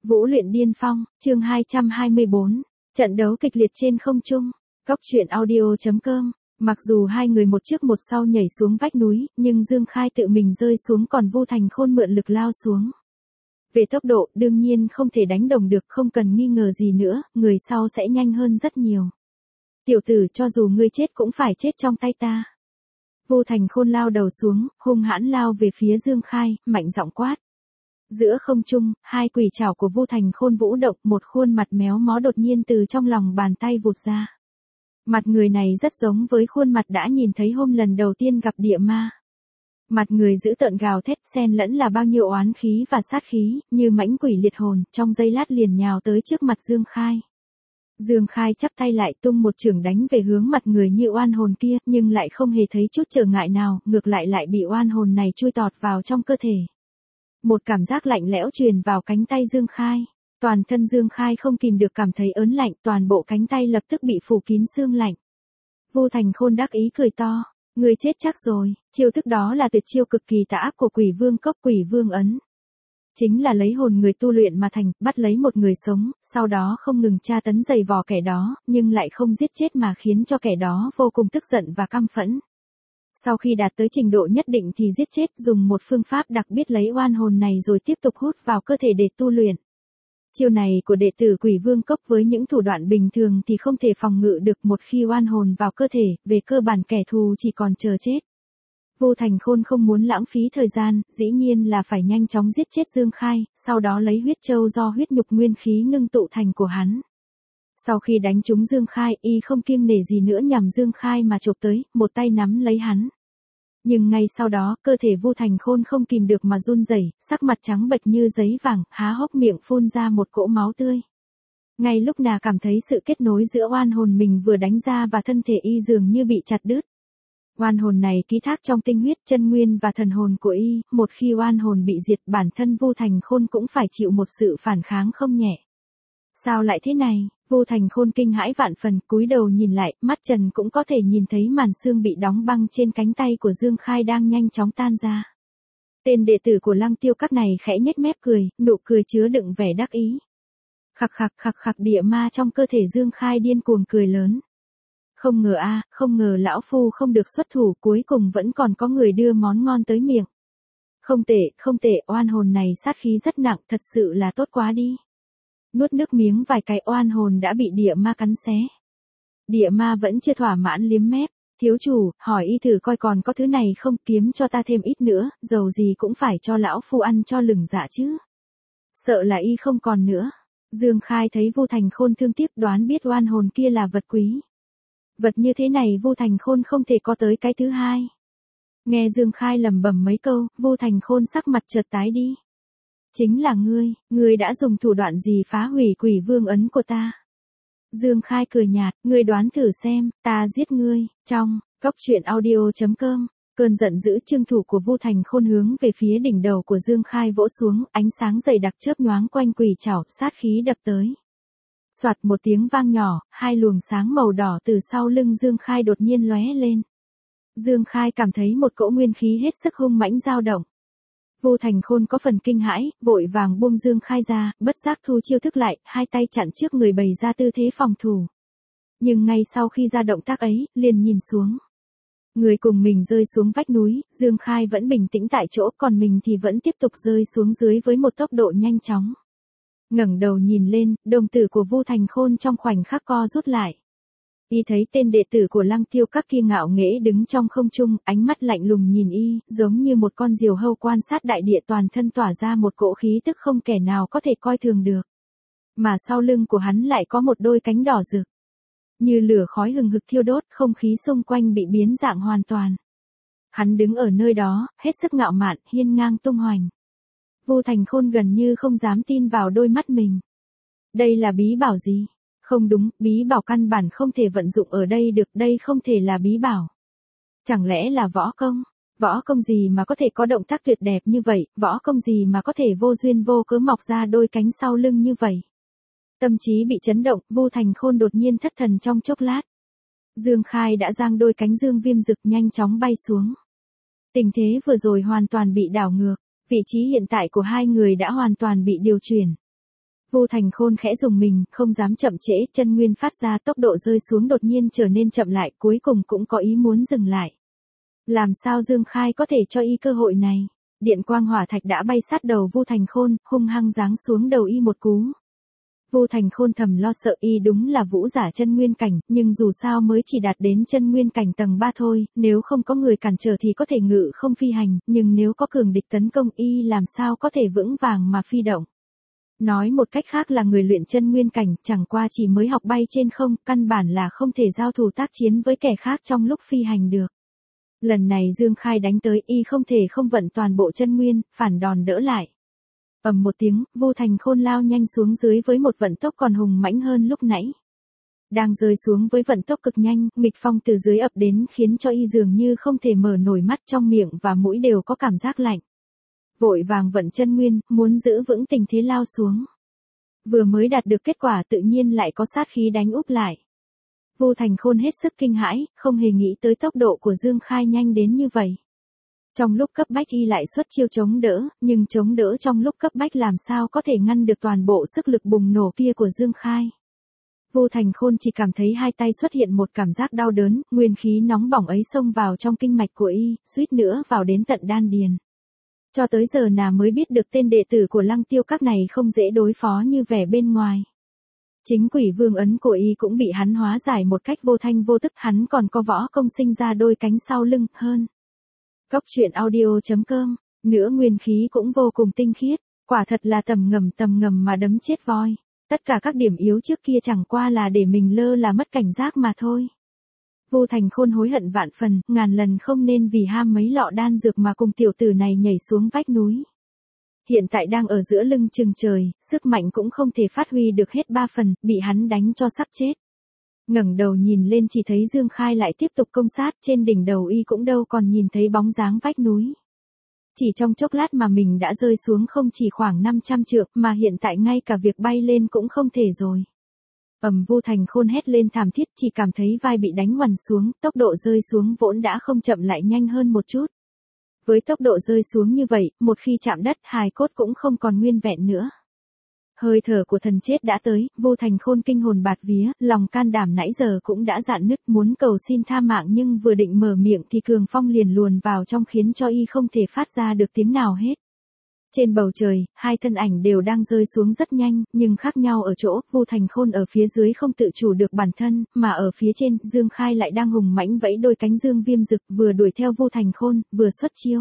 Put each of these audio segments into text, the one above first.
Vũ luyện điên phong, chương 224, trận đấu kịch liệt trên không trung. Góc truyện audio.com. Mặc dù hai người một trước một sau nhảy xuống vách núi, nhưng Dương Khai tự mình rơi xuống còn Vu Thành Khôn mượn lực lao xuống. Về tốc độ, đương nhiên không thể đánh đồng được, không cần nghi ngờ gì nữa, người sau sẽ nhanh hơn rất nhiều. Tiểu tử, cho dù ngươi chết cũng phải chết trong tay ta. Vu Thành Khôn lao đầu xuống, hung hãn lao về phía Dương Khai, mạnh giọng quát. Giữa không trung, hai quỷ trảo của Vu Thành Khôn vũ động, một khuôn mặt méo mó đột nhiên từ trong lòng bàn tay vụt ra. Mặt người này rất giống với khuôn mặt đã nhìn thấy hôm lần đầu tiên gặp địa ma. Mặt người dữ tợn gào thét, xen lẫn là bao nhiêu oán khí và sát khí, như mãnh quỷ liệt hồn, trong giây lát liền nhào tới trước mặt Dương Khai. Dương Khai chắp tay lại tung một chưởng đánh về hướng mặt người như oan hồn kia, nhưng lại không hề thấy chút trở ngại nào, ngược lại lại bị oan hồn này chui tọt vào trong cơ thể. Một cảm giác lạnh lẽo truyền vào cánh tay Dương Khai. Toàn thân Dương Khai không kìm được cảm thấy ớn lạnh, toàn bộ cánh tay lập tức bị phủ kín sương lạnh. Vu Thành Khôn đắc ý cười to, người chết chắc rồi, chiêu thức đó là tuyệt chiêu cực kỳ tà ác của Quỷ Vương Cốc Quỷ Vương ấn. Chính là lấy hồn người tu luyện mà thành, bắt lấy một người sống, sau đó không ngừng tra tấn giày vò kẻ đó, nhưng lại không giết chết mà khiến cho kẻ đó vô cùng tức giận và căm phẫn. Sau khi đạt tới trình độ nhất định thì giết chết, dùng một phương pháp đặc biệt lấy oan hồn này rồi tiếp tục hút vào cơ thể để tu luyện. Chiêu này của đệ tử Quỷ Vương Cốc với những thủ đoạn bình thường thì không thể phòng ngự được, một khi oan hồn vào cơ thể, về cơ bản kẻ thù chỉ còn chờ chết. Vu Thành Khôn không muốn lãng phí thời gian, dĩ nhiên là phải nhanh chóng giết chết Dương Khai, sau đó lấy huyết châu do huyết nhục nguyên khí ngưng tụ thành của hắn. Sau khi đánh trúng Dương Khai, y không kiêng nể gì nữa nhằm Dương Khai mà chộp tới, một tay nắm lấy hắn. Nhưng ngay sau đó, cơ thể Vu Thành Khôn không kìm được mà run rẩy, sắc mặt trắng bệch như giấy vàng, há hốc miệng phun ra một cỗ máu tươi. Ngay lúc nào cảm thấy sự kết nối giữa oan hồn mình vừa đánh ra và thân thể y dường như bị chặt đứt. Oan hồn này ký thác trong tinh huyết, chân nguyên và thần hồn của y, một khi oan hồn bị diệt, bản thân Vu Thành Khôn cũng phải chịu một sự phản kháng không nhẹ. Sao lại thế này? Vu Thành Khôn kinh hãi vạn phần, cúi đầu nhìn lại, mắt trần cũng có thể nhìn thấy màn xương bị đóng băng trên cánh tay của Dương Khai đang nhanh chóng tan ra. Tên đệ tử của Lăng Tiêu Các này khẽ nhếch mép cười, nụ cười chứa đựng vẻ đắc ý. Khặc khặc khặc khặc, địa ma trong cơ thể Dương Khai điên cuồng cười lớn. Không ngờ không ngờ lão phu không được xuất thủ, cuối cùng vẫn còn có người đưa món ngon tới miệng. Không tệ, oan hồn này sát khí rất nặng, thật sự là tốt quá đi. Nuốt nước miếng vài cái, oan hồn đã bị địa ma cắn xé. Địa ma vẫn chưa thỏa mãn liếm mép, thiếu chủ, hỏi y thử coi còn có thứ này không, kiếm cho ta thêm ít nữa, dầu gì cũng phải cho lão phu ăn cho lửng dạ chứ. Sợ là y không còn nữa. Dương Khai thấy Vu Thành Khôn thương tiếc, đoán biết oan hồn kia là vật quý. Vật như thế này Vu Thành Khôn không thể có tới cái thứ hai. Nghe Dương Khai lẩm bẩm mấy câu, Vu Thành Khôn sắc mặt chợt tái đi. Chính là ngươi đã dùng thủ đoạn gì phá hủy Quỷ Vương ấn của ta? Dương Khai cười nhạt, ngươi đoán thử xem, ta giết ngươi. Trong góc truyện audio.com, cơn giận dữ trương thủ của Vu Thành Khôn hướng về phía đỉnh đầu của Dương Khai vỗ xuống, ánh sáng dày đặc chớp nhoáng quanh quỷ trảo, sát khí đập tới. Soạt một tiếng vang nhỏ, hai luồng sáng màu đỏ từ sau lưng Dương Khai đột nhiên lóe lên. Dương Khai cảm thấy một cỗ nguyên khí hết sức hung mãnh dao động. Vu Thành Khôn có phần kinh hãi, vội vàng buông Dương Khai ra, bất giác thu chiêu thức lại, hai tay chặn trước người bày ra tư thế phòng thủ. Nhưng ngay sau khi ra động tác ấy, liền nhìn xuống. Người cùng mình rơi xuống vách núi, Dương Khai vẫn bình tĩnh tại chỗ, còn mình thì vẫn tiếp tục rơi xuống dưới với một tốc độ nhanh chóng. Ngẩng đầu nhìn lên, đồng tử của Vu Thành Khôn trong khoảnh khắc co rút lại. Y thấy tên đệ tử của Lăng Tiêu Các kia ngạo nghễ đứng trong không trung, ánh mắt lạnh lùng nhìn y, giống như một con diều hâu quan sát đại địa, toàn thân tỏa ra một cỗ khí tức không kẻ nào có thể coi thường được. Mà sau lưng của hắn lại có một đôi cánh đỏ rực. Như lửa khói hừng hực thiêu đốt, không khí xung quanh bị biến dạng hoàn toàn. Hắn đứng ở nơi đó, hết sức ngạo mạn, hiên ngang tung hoành. Vu Thành Khôn gần như không dám tin vào đôi mắt mình. Đây là bí bảo gì? Không đúng, bí bảo căn bản không thể vận dụng ở đây được, đây không thể là bí bảo. Chẳng lẽ là võ công? Võ công gì mà có thể có động tác tuyệt đẹp như vậy, võ công gì mà có thể vô duyên vô cớ mọc ra đôi cánh sau lưng như vậy? Tâm trí bị chấn động, Vu Thành Khôn đột nhiên thất thần trong chốc lát. Dương Khai đã giang đôi cánh dương viêm rực nhanh chóng bay xuống. Tình thế vừa rồi hoàn toàn bị đảo ngược, vị trí hiện tại của hai người đã hoàn toàn bị điều chuyển. Vu Thành Khôn khẽ rùng mình, không dám chậm trễ, chân nguyên phát ra tốc độ rơi xuống đột nhiên trở nên chậm lại, cuối cùng cũng có ý muốn dừng lại. Làm sao Dương Khai có thể cho y cơ hội này? Điện quang hỏa thạch đã bay sát đầu Vu Thành Khôn, hung hăng giáng xuống đầu y một cú. Vu Thành Khôn thầm lo sợ, y đúng là vũ giả chân nguyên cảnh, nhưng dù sao mới chỉ đạt đến chân nguyên cảnh tầng 3 thôi, nếu không có người cản trở thì có thể ngự không phi hành, nhưng nếu có cường địch tấn công y làm sao có thể vững vàng mà phi động. Nói một cách khác là người luyện chân nguyên cảnh, chẳng qua chỉ mới học bay trên không, căn bản là không thể giao thủ tác chiến với kẻ khác trong lúc phi hành được. Lần này Dương Khai đánh tới, y không thể không vận toàn bộ chân nguyên, phản đòn đỡ lại. Ầm một tiếng, Vu Thành Khôn lao nhanh xuống dưới với một vận tốc còn hùng mãnh hơn lúc nãy. Đang rơi xuống với vận tốc cực nhanh, nghịch phong từ dưới ập đến khiến cho y dường như không thể mở nổi mắt, trong miệng và mũi đều có cảm giác lạnh. Vội vàng vận chân nguyên, muốn giữ vững tình thế lao xuống. Vừa mới đạt được kết quả tự nhiên lại có sát khí đánh úp lại. Vu Thành Khôn hết sức kinh hãi, không hề nghĩ tới tốc độ của Dương Khai nhanh đến như vậy. Trong lúc cấp bách y lại xuất chiêu chống đỡ, nhưng chống đỡ trong lúc cấp bách làm sao có thể ngăn được toàn bộ sức lực bùng nổ kia của Dương Khai. Vu Thành Khôn chỉ cảm thấy hai tay xuất hiện một cảm giác đau đớn, nguyên khí nóng bỏng ấy xông vào trong kinh mạch của y, suýt nữa vào đến tận đan điền. Cho tới giờ nào mới biết được tên đệ tử của Lăng Tiêu Các này không dễ đối phó như vẻ bên ngoài. Chính Quỷ Vương ấn của y cũng bị hắn hóa giải một cách vô thanh vô tức, hắn còn có võ công sinh ra đôi cánh sau lưng hơn. Cốc truyện audio.com, nữa nguyên khí cũng vô cùng tinh khiết, quả thật là tầm ngầm mà đấm chết voi. Tất cả các điểm yếu trước kia chẳng qua là để mình lơ là mất cảnh giác mà thôi. Vu Thành Khôn hối hận vạn phần, ngàn lần không nên vì ham mấy lọ đan dược mà cùng tiểu tử này nhảy xuống vách núi. Hiện tại đang ở giữa lưng chừng trời, sức mạnh cũng không thể phát huy được hết 3 phần, bị hắn đánh cho sắp chết. Ngẩng đầu nhìn lên chỉ thấy Dương Khai lại tiếp tục công sát, trên đỉnh đầu y cũng đâu còn nhìn thấy bóng dáng vách núi. Chỉ trong chốc lát mà mình đã rơi xuống không chỉ khoảng 500 trượng, mà hiện tại ngay cả việc bay lên cũng không thể rồi. Vu Thành Khôn hét lên thảm thiết, chỉ cảm thấy vai bị đánh ngoằn xuống, tốc độ rơi xuống vốn đã không chậm lại nhanh hơn một chút. Với tốc độ rơi xuống như vậy, một khi chạm đất hài cốt cũng không còn nguyên vẹn nữa. Hơi thở của thần chết đã tới, Vu Thành Khôn kinh hồn bạt vía, lòng can đảm nãy giờ cũng đã rạn nứt muốn cầu xin tha mạng, nhưng vừa định mở miệng thì cường phong liền luồn vào trong khiến cho y không thể phát ra được tiếng nào hết. Trên bầu trời, hai thân ảnh đều đang rơi xuống rất nhanh, nhưng khác nhau ở chỗ, Vu Thành Khôn ở phía dưới không tự chủ được bản thân, mà ở phía trên, Dương Khai lại đang hùng mãnh vẫy đôi cánh dương viêm rực, vừa đuổi theo Vu Thành Khôn, vừa xuất chiêu.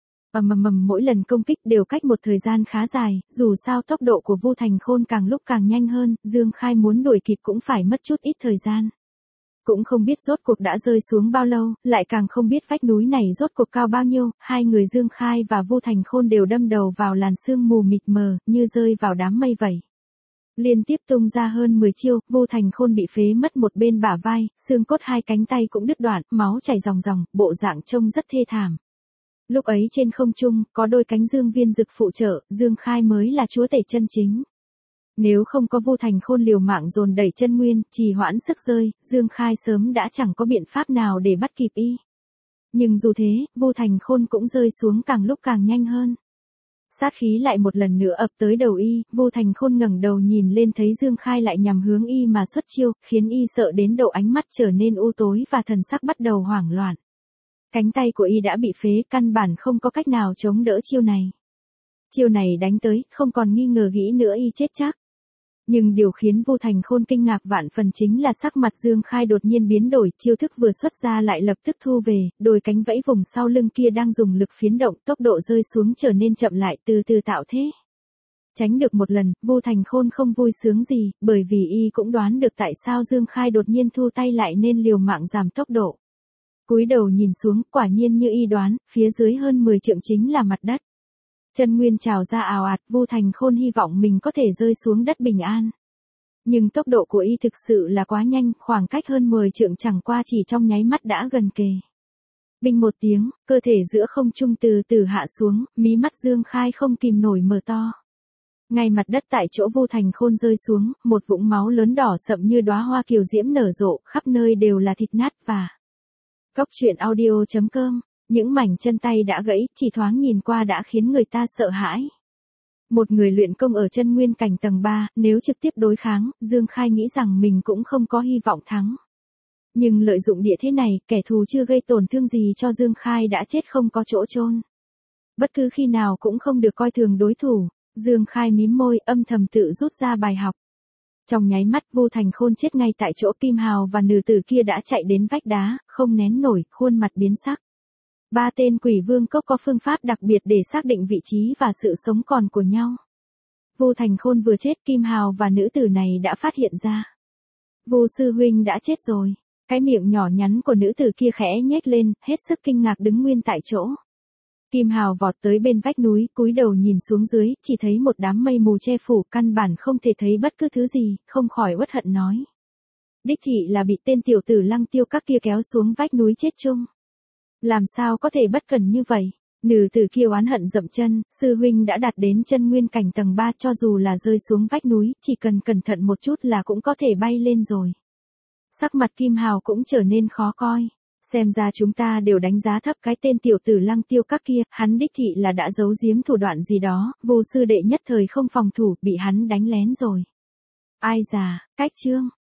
Mỗi lần công kích đều cách một thời gian khá dài, dù sao tốc độ của Vu Thành Khôn càng lúc càng nhanh hơn, Dương Khai muốn đuổi kịp cũng phải mất chút ít thời gian. Cũng không biết rốt cuộc đã rơi xuống bao lâu, lại càng không biết vách núi này rốt cuộc cao bao nhiêu, hai người Dương Khai và Vu Thành Khôn đều đâm đầu vào làn sương mù mịt mờ, như rơi vào đám mây vậy. Liên tiếp tung ra hơn 10 chiêu, Vu Thành Khôn bị phế mất một bên bả vai, xương cốt hai cánh tay cũng đứt đoạn, máu chảy ròng ròng, bộ dạng trông rất thê thảm. Lúc ấy trên không trung, có đôi cánh dương viên dực phụ trợ, Dương Khai mới là chúa tể chân chính. Nếu không có Vu Thành Khôn liều mạng dồn đẩy chân nguyên, trì hoãn sức rơi, Dương Khai sớm đã chẳng có biện pháp nào để bắt kịp y. Nhưng dù thế, Vu Thành Khôn cũng rơi xuống càng lúc càng nhanh hơn. Sát khí lại một lần nữa ập tới đầu y, Vu Thành Khôn ngẩng đầu nhìn lên thấy Dương Khai lại nhằm hướng y mà xuất chiêu, khiến y sợ đến độ ánh mắt trở nên u tối và thần sắc bắt đầu hoảng loạn. Cánh tay của y đã bị phế, căn bản không có cách nào chống đỡ chiêu này. Chiêu này đánh tới, không còn nghi ngờ nghĩ nữa y chết chắc. Nhưng điều khiến Vu Thành Khôn kinh ngạc vạn phần chính là sắc mặt Dương Khai đột nhiên biến đổi, chiêu thức vừa xuất ra lại lập tức thu về, đôi cánh vẫy vùng sau lưng kia đang dùng lực phiến động, tốc độ rơi xuống trở nên chậm lại, từ từ tạo thế. Tránh được một lần, Vu Thành Khôn không vui sướng gì, bởi vì y cũng đoán được tại sao Dương Khai đột nhiên thu tay lại nên liều mạng giảm tốc độ. Cúi đầu nhìn xuống, quả nhiên như y đoán, phía dưới hơn 10 trượng chính là mặt đất. Chân nguyên trào ra ào ạt, Vu Thành Khôn hy vọng mình có thể rơi xuống đất bình an. Nhưng tốc độ của y thực sự là quá nhanh, khoảng cách hơn 10 trượng chẳng qua chỉ trong nháy mắt đã gần kề. Binh một tiếng, cơ thể giữa không trung từ từ hạ xuống, mí mắt Dương Khai không kìm nổi mở to. Ngay mặt đất tại chỗ Vu Thành Khôn rơi xuống, một vũng máu lớn đỏ sậm như đóa hoa kiều diễm nở rộ, khắp nơi đều là thịt nát và Cốc truyện audio.com, những mảnh chân tay đã gãy, chỉ thoáng nhìn qua đã khiến người ta sợ hãi. Một người luyện công ở chân nguyên cảnh tầng 3, nếu trực tiếp đối kháng, Dương Khai nghĩ rằng mình cũng không có hy vọng thắng. Nhưng lợi dụng địa thế này, kẻ thù chưa gây tổn thương gì cho Dương Khai đã chết không có chỗ chôn. Bất cứ khi nào cũng không được coi thường đối thủ, Dương Khai mím môi âm thầm tự rút ra bài học. Trong nháy mắt Vu Thành Khôn chết ngay tại chỗ, Kim Hào và nữ tử kia đã chạy đến vách đá, không nén nổi, khuôn mặt biến sắc. Ba tên quỷ vương cốc có phương pháp đặc biệt để xác định vị trí và sự sống còn của nhau. Vu Thành Khôn vừa chết, Kim Hào và nữ tử này đã phát hiện ra. Vu sư huynh đã chết rồi. Cái miệng nhỏ nhắn của nữ tử kia khẽ nhếch lên, hết sức kinh ngạc đứng nguyên tại chỗ. Kim Hào vọt tới bên vách núi, cúi đầu nhìn xuống dưới, chỉ thấy một đám mây mù che phủ, căn bản không thể thấy bất cứ thứ gì, không khỏi uất hận nói. Đích thị là bị tên tiểu tử Lăng Tiêu Các kia kéo xuống vách núi chết chung. Làm sao có thể bất cẩn như vậy? Nữ tử kia oán hận dậm chân, sư huynh đã đạt đến chân nguyên cảnh tầng 3, cho dù là rơi xuống vách núi, chỉ cần cẩn thận một chút là cũng có thể bay lên rồi. Sắc mặt Kim Hào cũng trở nên khó coi. Xem ra chúng ta đều đánh giá thấp cái tên tiểu tử Lăng Tiêu Các kia, hắn đích thị là đã giấu giếm thủ đoạn gì đó, Vô sư đệ nhất thời không phòng thủ, bị hắn đánh lén rồi. Ai già, cách chương.